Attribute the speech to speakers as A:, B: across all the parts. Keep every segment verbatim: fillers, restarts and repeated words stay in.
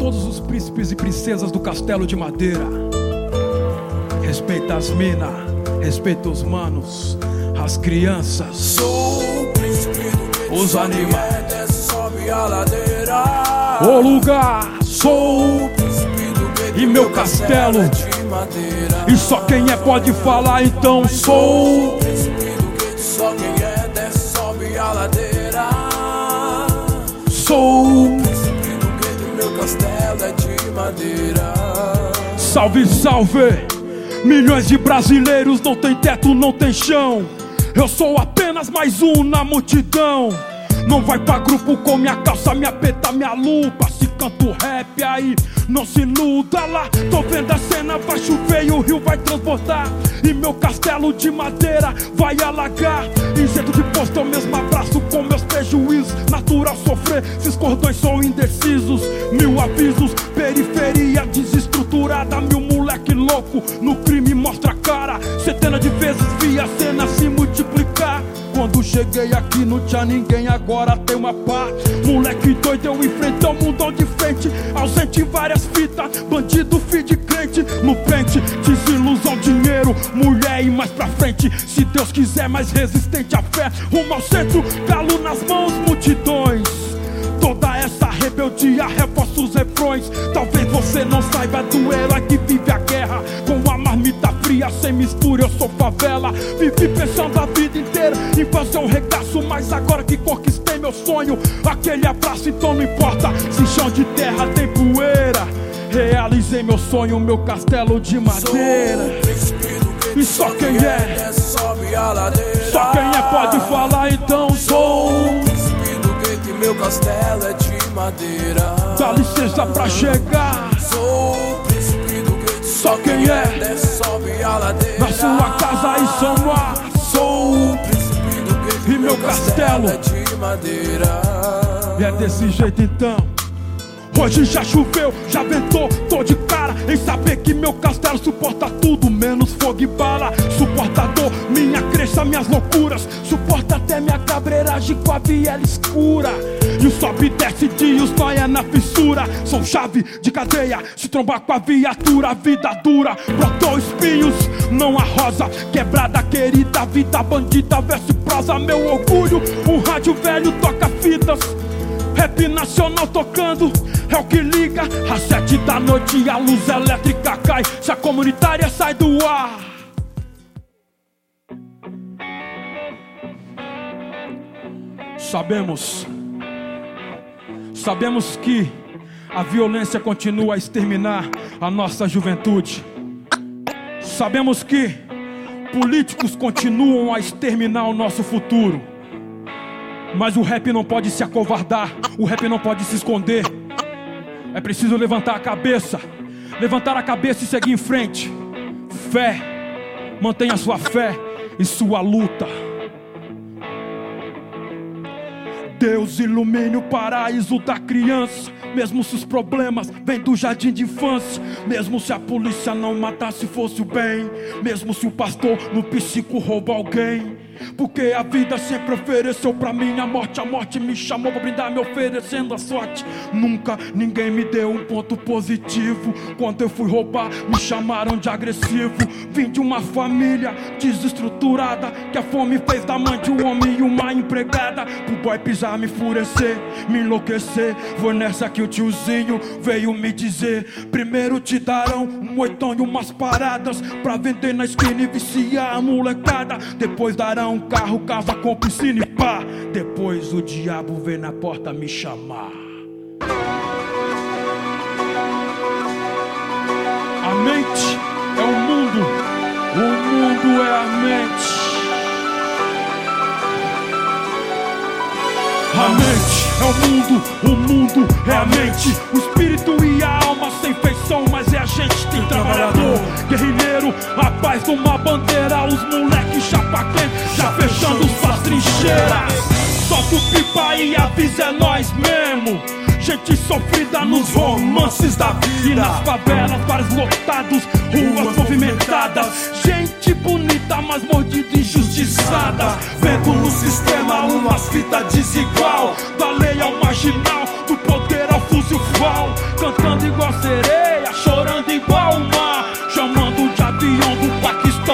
A: todos os príncipes e princesas do castelo de madeira. Respeita as minas, respeita os manos, as crianças.
B: Sou o príncipe do gueto,
A: os animais,
B: desce, sobe a ladeira.
A: O lugar, sou
B: o príncipe do gueto,
A: e meu castelo
B: é de madeira.
A: E só quem é pode falar, então sou
B: o príncipe do gueto, só quem é desce, sobe a ladeira.
A: Sou
B: o príncipe do gueto, meu castelo é de madeira.
A: Salve, salve! Milhões de brasileiros não tem teto, não tem chão. Eu sou apenas mais um na multidão. Não vai pra grupo com minha calça, minha peta, minha lupa. Se canto rap aí, não se iluda lá. Tô vendo a cena, vai chover e o rio vai transbordar. E meu castelo de madeira vai alagar. Em jeito de posto eu mesmo abraço com meus prejuízos. Natural sofrer, esses cordões são indecisos. Mil avisos, periferia desestruturada. Mil moleque louco, no crime mostra a cara. Centenas de vezes vi a cena se multiplicar. Quando cheguei aqui não tinha ninguém, agora tem uma pá. Moleque doido, eu enfrentei o mundão de frente. Ausente em várias fitas, bandido, filho de crente. No pente, desilusão, dinheiro, mulher e mais pra frente. Se Deus quiser, mais resistente à fé. Rumo ao centro, galo nas mãos, multidões. Toda essa rebeldia reforça os refrões. Talvez você não saiba do herói que vive a guerra. Com a marmita fria, sem mistura, eu sou favela. Vivi pensando a vida inteira em fazer um regaço, mas agora que conquistei meu sonho, aquele abraço, então não importa se chão de terra tem poeira. Realizei meu sonho, meu castelo de madeira. E só quem é, só quem é pode falar, então sou.
B: Meu castelo é de madeira.
A: Dá licença pra chegar.
B: Sou o príncipe do gueto,
A: só quem é,
B: desce, sobe a ladeira.
A: Na sua casa em São Mar.
B: Sou o príncipe do gueto,
A: e meu castelo
B: é de madeira.
A: E é desse jeito então. Hoje já choveu, já ventou, tô de cara em saber que meu castelo suporta tudo, menos fogo e bala. Suporta dor, minha crença, minhas loucuras. Suporta até minha cabreiragem com a viela escura. E o sobe e desce de os noia na fissura. São chave de cadeia, se trombar com a viatura, a vida dura. Brotou espinhos, não a rosa. Quebrada querida, vida bandida, verso e prosa. Meu orgulho, um rádio velho toca fitas. Rap nacional tocando, é o que liga. Às sete da noite a luz elétrica cai, se a comunitária sai do ar. Sabemos, sabemos que a violência continua a exterminar a nossa juventude. Sabemos que políticos continuam a exterminar o nosso futuro. Mas o rap não pode se acovardar, o rap não pode se esconder. É preciso levantar a cabeça, levantar a cabeça e seguir em frente. Fé, mantenha sua fé e sua luta. Deus ilumine o paraíso da criança, mesmo se os problemas vêm do jardim de infância. Mesmo se a polícia não matasse fosse o bem, mesmo se o pastor no psico rouba alguém. Porque a vida sempre ofereceu pra mim a morte. A morte me chamou pra brindar, me oferecendo a sorte. Nunca ninguém me deu um ponto positivo. Quando eu fui roubar, me chamaram de agressivo. Vim de uma família desestruturada, que a fome fez da mãe de um homem e uma empregada. Pro boy pisar, me enfurecer, me enlouquecer. Foi nessa que o tiozinho veio me dizer: primeiro te darão um oitão e umas paradas pra vender na esquina e viciar a molecada. Depois darão um carro, casa com piscina e pá. Depois o diabo vem na porta me chamar. A mente é o mundo, o mundo é a mente. A mente é o mundo, o mundo é a mente. O espírito e a alma sem feição, mas é a gente. Tem trabalhador, guerrilheiro, a paz numa bandeira. Os moleques chapa quente, já fechando suas trincheiras. Solta o pipa e avisa, é nós mesmo. Gente sofrida nos romances da vida. E nas favelas, bares lotados, ruas movimentadas. Gente bonita, mas mordida e injustiçada. Vendo no sistema umas fitas desigual. Da lei ao marginal, do poder ao fuzil fal. Cantando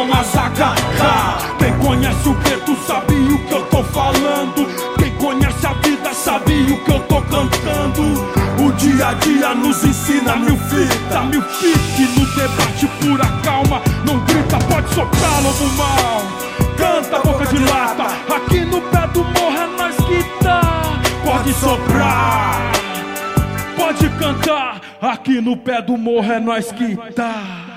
A: almas a cantar. Quem conhece o gueto sabe o que eu tô falando. Quem conhece a vida sabe o que eu tô cantando. O dia a dia nos ensina mil fita, mil fique no debate, pura calma. Não grita, pode soprar, lobo mal. Canta, boca de lata. Aqui no pé do morro é nós que tá. Pode soprar, pode cantar. Aqui no pé do morro é nós que tá.